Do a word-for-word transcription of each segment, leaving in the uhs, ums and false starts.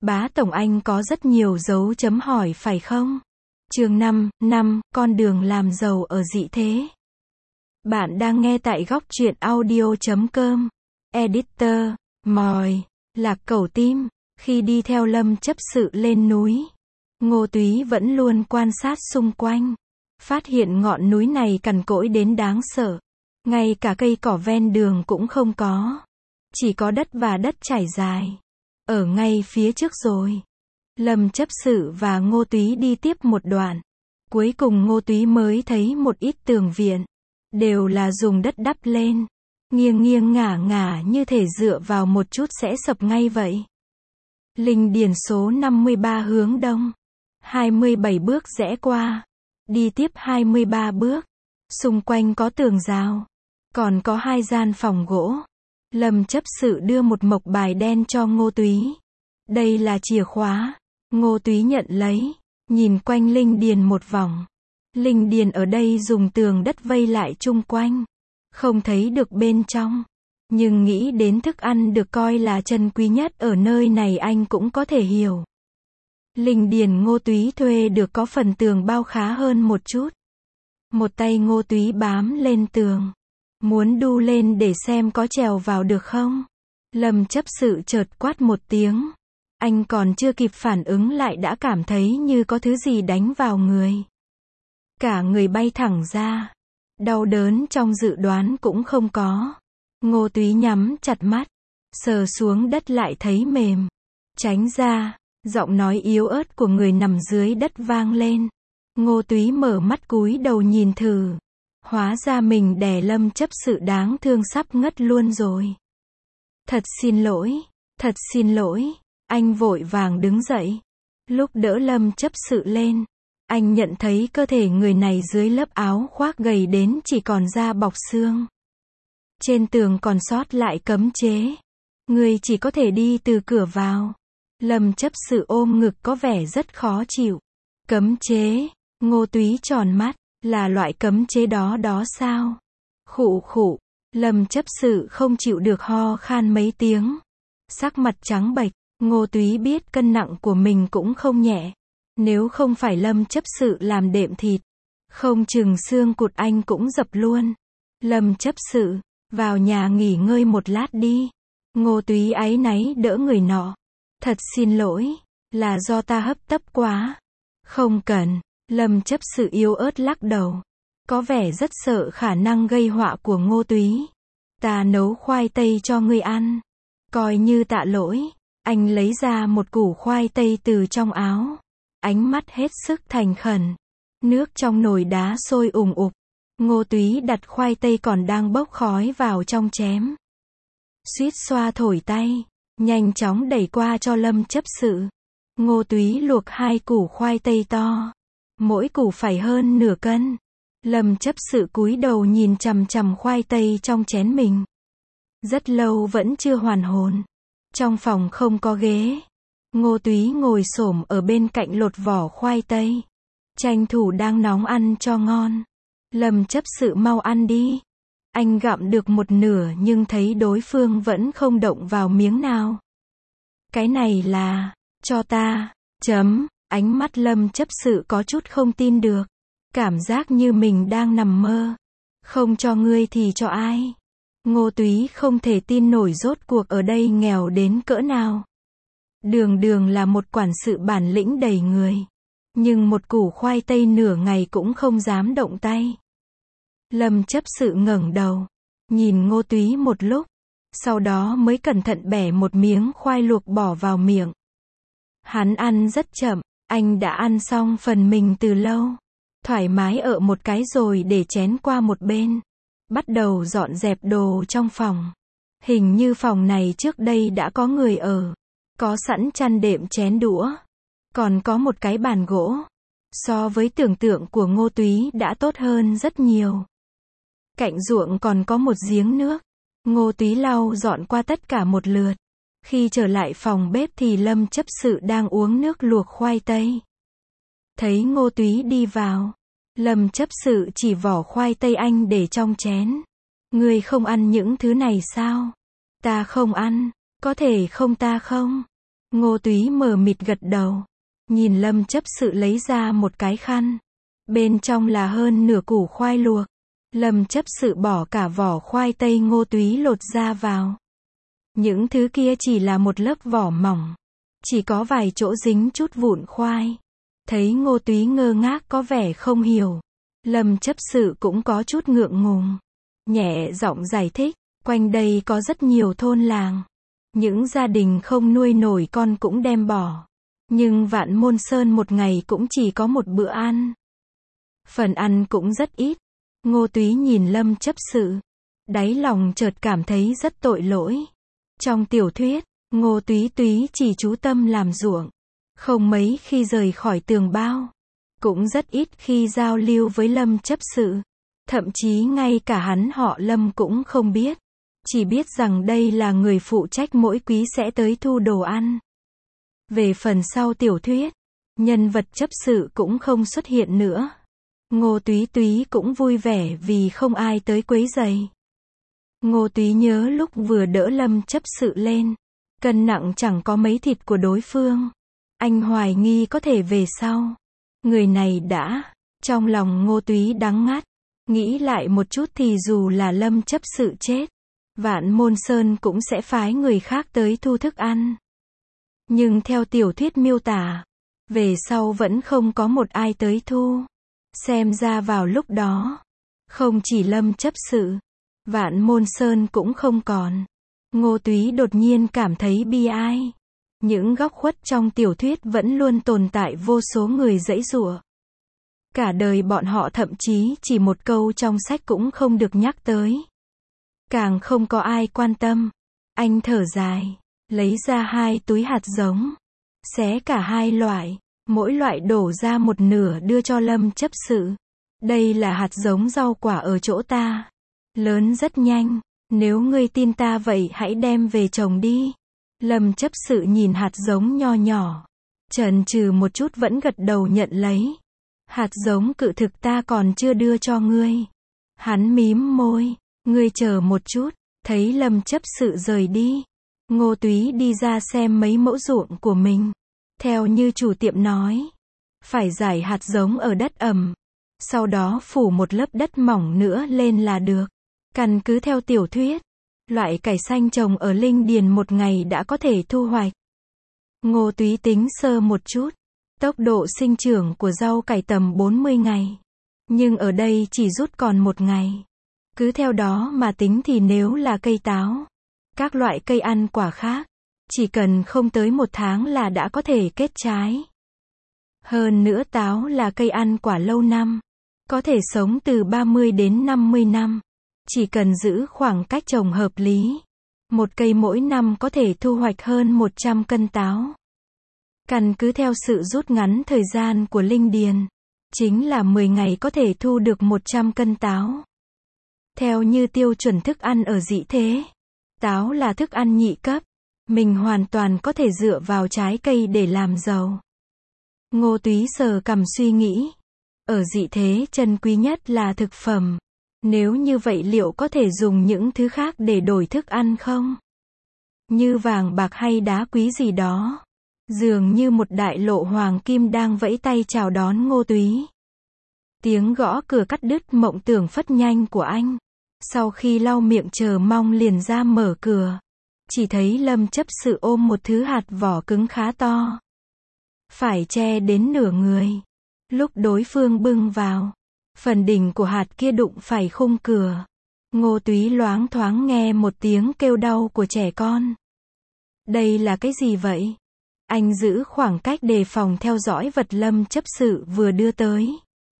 Bá tổng anh có rất nhiều dấu chấm hỏi phải không? Chương năm, năm, con đường làm giàu ở dị thế. Bạn đang nghe tại góc truyện audio chấm com. Editor, mòi, lạc cẩu tim. Khi đi theo Lâm chấp sự lên núi, Ngô Túy vẫn luôn quan sát xung quanh. Phát hiện ngọn núi này cằn cỗi đến đáng sợ. Ngay cả cây cỏ ven đường cũng không có. Chỉ có đất và đất trải dài. Ở ngay phía trước rồi. Lâm chấp sự và Ngô Túy đi tiếp một đoạn. Cuối cùng Ngô Túy mới thấy một ít tường viện. Đều là dùng đất đắp lên. Nghiêng nghiêng ngả ngả như thể dựa vào một chút sẽ sập ngay vậy. Linh điền số năm mươi ba hướng đông. hai mươi bảy bước rẽ qua. Đi tiếp hai mươi ba bước. Xung quanh có tường rào. Còn có hai gian phòng gỗ. Lâm chấp sự đưa một mộc bài đen cho Ngô Túy. Đây là chìa khóa. Ngô Túy nhận lấy. Nhìn quanh linh điền một vòng. Linh điền ở đây dùng tường đất vây lại chung quanh. Không thấy được bên trong. Nhưng nghĩ đến thức ăn được coi là trân quý nhất ở nơi này anh cũng có thể hiểu. Linh điền Ngô Túy thuê được có phần tường bao khá hơn một chút. Một tay Ngô Túy bám lên tường. Muốn đu lên để xem có trèo vào được không? Lâm chấp sự chợt quát một tiếng. Anh còn chưa kịp phản ứng lại đã cảm thấy như có thứ gì đánh vào người. Cả người bay thẳng ra. Đau đớn trong dự đoán cũng không có. Ngô Túy nhắm chặt mắt. Sờ xuống đất lại thấy mềm. Tránh ra. Giọng nói yếu ớt của người nằm dưới đất vang lên. Ngô Túy mở mắt cúi đầu nhìn thử. Hóa ra mình đè Lâm chấp sự đáng thương sắp ngất luôn rồi. Thật xin lỗi. Thật xin lỗi. Anh vội vàng đứng dậy. Lúc đỡ Lâm chấp sự lên. Anh nhận thấy cơ thể người này dưới lớp áo khoác gầy đến chỉ còn da bọc xương. Trên tường còn sót lại cấm chế. Người chỉ có thể đi từ cửa vào. Lâm chấp sự ôm ngực có vẻ rất khó chịu. Cấm chế. Ngô Túy tròn mắt. Là loại cấm chế đó đó sao? Khụ khụ. Lâm chấp sự không chịu được ho khan mấy tiếng. Sắc mặt trắng bệch. Ngô Túy biết cân nặng của mình cũng không nhẹ. Nếu không phải Lâm chấp sự làm đệm thịt. Không chừng xương cụt anh cũng dập luôn. Lâm chấp sự. Vào nhà nghỉ ngơi một lát đi. Ngô Túy áy náy đỡ người nọ. Thật xin lỗi. Là do ta hấp tấp quá. Không cần. Lâm chấp sự yếu ớt lắc đầu. Có vẻ rất sợ khả năng gây họa của Ngô Túy. Ta nấu khoai tây cho ngươi ăn. Coi như tạ lỗi. Anh lấy ra một củ khoai tây từ trong áo. Ánh mắt hết sức thành khẩn. Nước trong nồi đá sôi ùng ục. Ngô Túy đặt khoai tây còn đang bốc khói vào trong chén. Suýt xoa thổi tay. Nhanh chóng đẩy qua cho Lâm chấp sự. Ngô Túy luộc hai củ khoai tây to. Mỗi củ phải hơn nửa cân. Lâm chấp sự cúi đầu nhìn chằm chằm khoai tây trong chén mình. Rất lâu vẫn chưa hoàn hồn. Trong phòng không có ghế. Ngô Túy ngồi xổm ở bên cạnh lột vỏ khoai tây. Tranh thủ đang nóng ăn cho ngon. Lâm chấp sự mau ăn đi. Anh gặm được một nửa nhưng thấy đối phương vẫn không động vào miếng nào. Cái này là, cho ta, chấm. Ánh mắt Lâm chấp sự có chút không tin được. Cảm giác như mình đang nằm mơ. Không cho ngươi thì cho ai? Ngô Túy không thể tin nổi rốt cuộc ở đây nghèo đến cỡ nào. Đường đường là một quản sự bản lĩnh đầy người. Nhưng một củ khoai tây nửa ngày cũng không dám động tay. Lâm chấp sự ngẩng đầu. Nhìn Ngô Túy một lúc. Sau đó mới cẩn thận bẻ một miếng khoai luộc bỏ vào miệng. Hắn ăn rất chậm. Anh đã ăn xong phần mình từ lâu. Thoải mái ở một cái rồi để chén qua một bên. Bắt đầu dọn dẹp đồ trong phòng. Hình như phòng này trước đây đã có người ở. Có sẵn chăn đệm chén đũa. Còn có một cái bàn gỗ. So với tưởng tượng của Ngô Túy đã tốt hơn rất nhiều. Cạnh ruộng còn có một giếng nước. Ngô Túy lau dọn qua tất cả một lượt. Khi trở lại phòng bếp thì Lâm chấp sự đang uống nước luộc khoai tây. Thấy Ngô Túy đi vào. Lâm chấp sự chỉ vỏ khoai tây anh để trong chén. Ngươi không ăn những thứ này sao? Ta không ăn. Có thể không ta không? Ngô Túy mờ mịt gật đầu. Nhìn Lâm chấp sự lấy ra một cái khăn. Bên trong là hơn nửa củ khoai luộc. Lâm chấp sự bỏ cả vỏ khoai tây Ngô Túy lột ra vào. Những thứ kia chỉ là một lớp vỏ mỏng. Chỉ có vài chỗ dính chút vụn khoai. Thấy Ngô Túy ngơ ngác có vẻ không hiểu. Lâm chấp sự cũng có chút ngượng ngùng. Nhẹ giọng giải thích, quanh đây có rất nhiều thôn làng. Những gia đình không nuôi nổi con cũng đem bỏ. Nhưng Vạn Môn Sơn một ngày cũng chỉ có một bữa ăn. Phần ăn cũng rất ít. Ngô Túy nhìn Lâm chấp sự. Đáy lòng chợt cảm thấy rất tội lỗi. Trong tiểu thuyết, Ngô Túy Túy chỉ chú tâm làm ruộng. Không mấy khi rời khỏi tường bao. Cũng rất ít khi giao lưu với Lâm chấp sự. Thậm chí ngay cả hắn họ Lâm cũng không biết. Chỉ biết rằng đây là người phụ trách mỗi quý sẽ tới thu đồ ăn. Về phần sau tiểu thuyết, nhân vật chấp sự cũng không xuất hiện nữa. Ngô Túy Túy cũng vui vẻ vì không ai tới quấy rầy. Ngô Túy nhớ lúc vừa đỡ Lâm chấp sự lên. Cân nặng chẳng có mấy thịt của đối phương. Anh hoài nghi có thể về sau. Người này đã. Trong lòng Ngô Túy đắng ngắt. Nghĩ lại một chút thì dù là Lâm chấp sự chết. Vạn Môn Sơn cũng sẽ phái người khác tới thu thức ăn. Nhưng theo tiểu thuyết miêu tả. Về sau vẫn không có một ai tới thu. Xem ra vào lúc đó. Không chỉ Lâm chấp sự. Vạn Môn Sơn cũng không còn. Ngô Túy đột nhiên cảm thấy bi ai. Những góc khuất trong tiểu thuyết vẫn luôn tồn tại vô số người giãy giụa. Cả đời bọn họ thậm chí chỉ một câu trong sách cũng không được nhắc tới. Càng không có ai quan tâm. Anh thở dài. Lấy ra hai túi hạt giống. Xé cả hai loại. Mỗi loại đổ ra một nửa đưa cho Lâm chấp sự. Đây là hạt giống rau quả ở chỗ ta. Lớn rất nhanh. Nếu ngươi tin ta vậy hãy đem về trồng đi. Lâm chấp sự nhìn hạt giống nho nhỏ. Chần chừ một chút vẫn gật đầu nhận lấy. Hạt giống cự thực ta còn chưa đưa cho ngươi. Hắn mím môi. Ngươi chờ một chút. Thấy Lâm chấp sự rời đi. Ngô Túy đi ra xem mấy mẫu ruộng của mình. Theo như chủ tiệm nói. Phải rải hạt giống ở đất ẩm. Sau đó phủ một lớp đất mỏng nữa lên là được. Căn cứ theo tiểu thuyết. Loại cải xanh trồng ở Linh Điền một ngày đã có thể thu hoạch. Ngô Túy tính sơ một chút. Tốc độ sinh trưởng của rau cải tầm bốn mươi ngày. Nhưng ở đây chỉ rút còn một ngày. Cứ theo đó mà tính thì nếu là cây táo. Các loại cây ăn quả khác. Chỉ cần không tới một tháng là đã có thể kết trái. Hơn nữa táo là cây ăn quả lâu năm. Có thể sống từ ba mươi đến năm mươi năm. Chỉ cần giữ khoảng cách trồng hợp lý. Một cây mỗi năm có thể thu hoạch hơn một trăm cân táo. Căn cứ theo sự rút ngắn thời gian của Linh Điền. Chính là mười ngày có thể thu được một trăm cân táo. Theo như tiêu chuẩn thức ăn ở dị thế. Táo là thức ăn nhị cấp. Mình hoàn toàn có thể dựa vào trái cây để làm giàu. Ngô Túy sờ cằm suy nghĩ. Ở dị thế chân quý nhất là thực phẩm. Nếu như vậy liệu có thể dùng những thứ khác để đổi thức ăn không? Như vàng bạc hay đá quý gì đó. Dường như một đại lộ hoàng kim đang vẫy tay chào đón Ngô Túy. Tiếng gõ cửa cắt đứt mộng tưởng phất nhanh của anh. Sau khi lau miệng chờ mong liền ra mở cửa. Chỉ thấy Lâm chấp sự ôm một thứ hạt vỏ cứng khá to. Phải che đến nửa người. Lúc đối phương bưng vào. Phần đỉnh của hạt kia đụng phải khung cửa. Ngô Túy loáng thoáng nghe một tiếng kêu đau của trẻ con. Đây là cái gì vậy? Anh giữ khoảng cách đề phòng theo dõi vật Lâm chấp sự vừa đưa tới.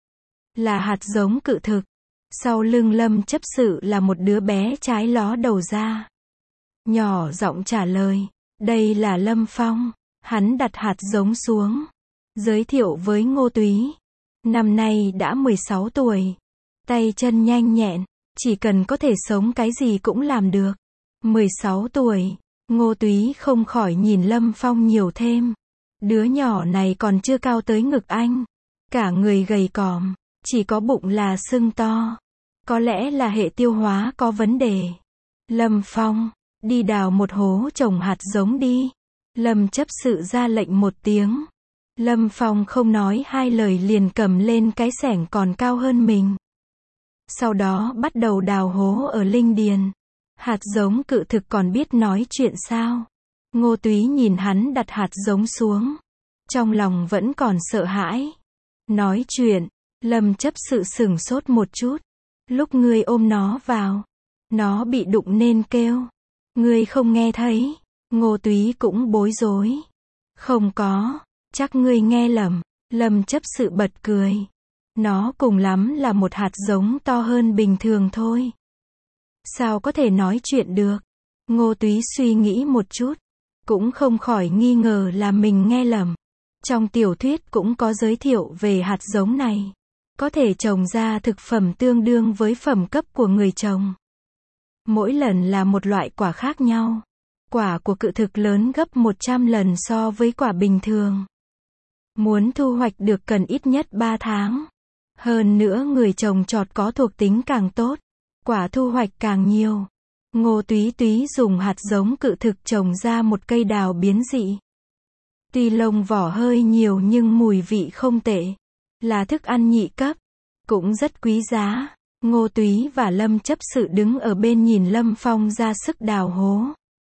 Là hạt giống cự thực. Sau lưng Lâm chấp sự là một đứa bé trái ló đầu ra. Nhỏ giọng trả lời. Đây là Lâm Phong. Hắn đặt hạt giống xuống. Giới thiệu với Ngô Túy. Năm nay đã mười sáu tuổi. Tay chân nhanh nhẹn. Chỉ cần có thể sống cái gì cũng làm được. mười sáu tuổi. Ngô Túy không khỏi nhìn Lâm Phong nhiều thêm. Đứa nhỏ này còn chưa cao tới ngực anh. Cả người gầy còm. Chỉ có bụng là sưng to. Có lẽ là hệ tiêu hóa có vấn đề. Lâm Phong. Đi đào một hố trồng hạt giống đi. Lâm chấp sự ra lệnh một tiếng. Lâm Phong không nói hai lời liền cầm lên cái xẻng còn cao hơn mình. Sau đó bắt đầu đào hố ở linh điền. Hạt giống cự thực còn biết nói chuyện sao? Ngô Túy nhìn hắn đặt hạt giống xuống. Trong lòng vẫn còn sợ hãi. Nói chuyện, Lâm chấp sự sửng sốt một chút. Lúc ngươi ôm nó vào, nó bị đụng nên kêu. Ngươi không nghe thấy. Ngô Túy cũng bối rối. Không có, chắc ngươi nghe lầm. Lâm chấp sự bật cười. Nó cùng lắm là một hạt giống to hơn bình thường thôi. Sao có thể nói chuyện được? Ngô Túy suy nghĩ một chút. Cũng không khỏi nghi ngờ là mình nghe lầm. Trong tiểu thuyết cũng có giới thiệu về hạt giống này. Có thể trồng ra thực phẩm tương đương với phẩm cấp của người trồng. Mỗi lần là một loại quả khác nhau. Quả của cự thực lớn gấp một trăm lần so với quả bình thường. Muốn thu hoạch được cần ít nhất ba tháng. Hơn nữa người trồng trọt có thuộc tính càng tốt. Quả thu hoạch càng nhiều. Ngô Túy Túy dùng hạt giống cự thực trồng ra một cây đào biến dị. Tuy lông vỏ hơi nhiều nhưng mùi vị không tệ. Là thức ăn nhị cấp. Cũng rất quý giá. Ngô Túy và Lâm chấp sự đứng ở bên nhìn Lâm Phong ra sức đào hố.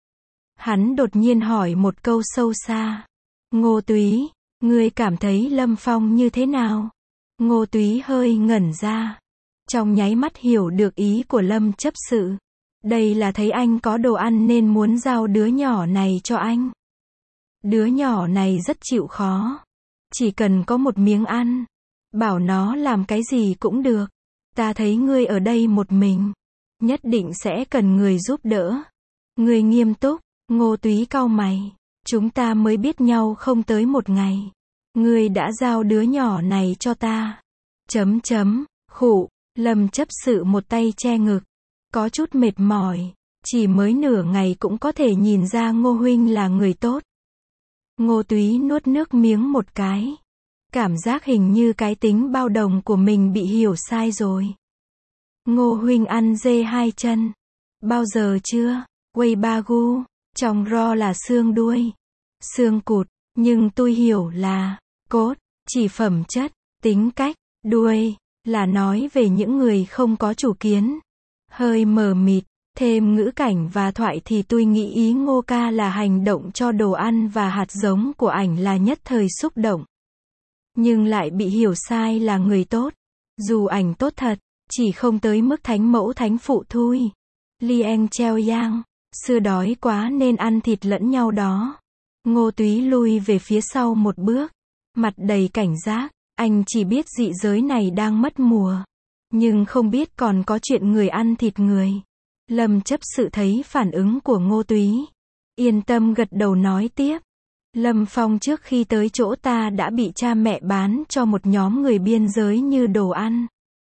Hắn đột nhiên hỏi một câu sâu xa. Ngô Túy, ngươi cảm thấy Lâm Phong như thế nào? Ngô Túy hơi ngẩn ra. Trong nháy mắt hiểu được ý của Lâm chấp sự. Đây là thấy anh có đồ ăn nên muốn giao đứa nhỏ này cho anh. Đứa nhỏ này rất chịu khó. Chỉ cần có một miếng ăn. Bảo nó làm cái gì cũng được. Ta thấy ngươi ở đây một mình. Nhất định sẽ cần người giúp đỡ. Ngươi nghiêm túc. Ngô Túy cau mày. Chúng ta mới biết nhau không tới một ngày. Ngươi đã giao đứa nhỏ này cho ta. Chấm chấm, khụ. Lâm chấp sự một tay che ngực. Có chút mệt mỏi. Chỉ mới nửa ngày cũng có thể nhìn ra Ngô huynh là người tốt. Ngô Túy nuốt nước miếng một cái. Cảm giác hình như cái tính bao đồng của mình bị hiểu sai rồi. Ngô huynh ăn dê hai chân. Bao giờ chưa? Wagyu. Trong ro là xương đuôi. Xương cụt. Nhưng tôi hiểu là cốt, chỉ phẩm chất, tính cách. Đuôi là nói về những người không có chủ kiến. Hơi mờ mịt. Thêm ngữ cảnh và thoại thì tôi nghĩ ý Ngô ca là hành động cho đồ ăn và hạt giống của ảnh là nhất thời xúc động. Nhưng lại bị hiểu sai là người tốt. Dù ảnh tốt thật, chỉ không tới mức thánh mẫu thánh phụ thôi. Lieng treo yang, xưa đói quá nên ăn thịt lẫn nhau đó. Ngô Túy lui về phía sau một bước. Mặt đầy cảnh giác, anh chỉ biết dị giới này đang mất mùa. Nhưng không biết còn có chuyện người ăn thịt người. Lâm chấp sự thấy phản ứng của Ngô Túy. Yên tâm gật đầu nói tiếp. Lâm Phong trước khi tới chỗ ta đã bị cha mẹ bán cho một nhóm người biên giới như đồ ăn.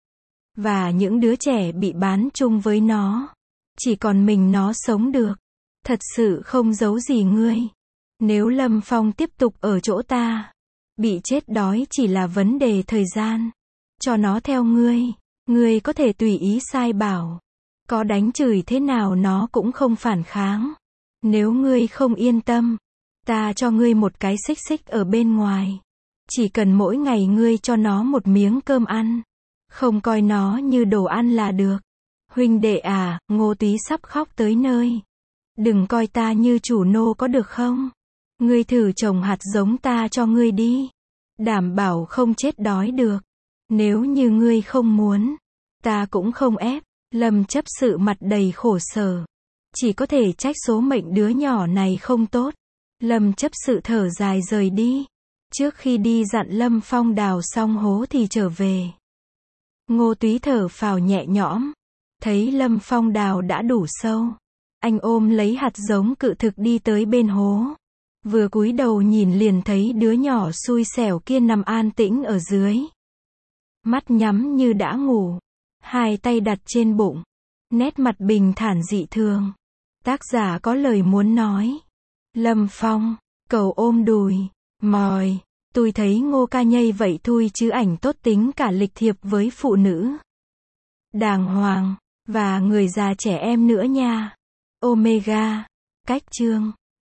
Và những đứa trẻ bị bán chung với nó. Chỉ còn mình nó sống được. Thật sự không giấu gì ngươi. Nếu Lâm Phong tiếp tục ở chỗ ta, bị chết đói chỉ là vấn đề thời gian. Cho nó theo ngươi. Ngươi có thể tùy ý sai bảo. Có đánh chửi thế nào nó cũng không phản kháng. Nếu ngươi không yên tâm, ta cho ngươi một cái xích xích ở bên ngoài. Chỉ cần mỗi ngày ngươi cho nó một miếng cơm ăn. Không coi nó như đồ ăn là được. Huynh đệ à, Ngô Túy sắp khóc tới nơi. Đừng coi ta như chủ nô có được không? Ngươi thử trồng hạt giống ta cho ngươi đi. Đảm bảo không chết đói được. Nếu như ngươi không muốn, ta cũng không ép. Lâm chấp sự mặt đầy khổ sở. Chỉ có thể trách số mệnh đứa nhỏ này không tốt. Lâm chấp sự thở dài rời đi. Trước khi đi dặn Lâm Phong đào xong hố thì trở về. Ngô Túy thở phào nhẹ nhõm. Thấy Lâm Phong đào đã đủ sâu. Anh ôm lấy hạt giống cự thực đi tới bên hố. Vừa cúi đầu nhìn liền thấy đứa nhỏ xui xẻo kia nằm an tĩnh ở dưới. Mắt nhắm như đã ngủ. Hai tay đặt trên bụng. Nét mặt bình thản dị thường. Tác giả có lời muốn nói. Lâm Phong, cầu ôm đùi. Mòi, tôi thấy Ngô ca nhây vậy thôi chứ ảnh tốt tính cả lịch thiệp với phụ nữ. Đàng hoàng, và người già trẻ em nữa nha. Omega, cách chương.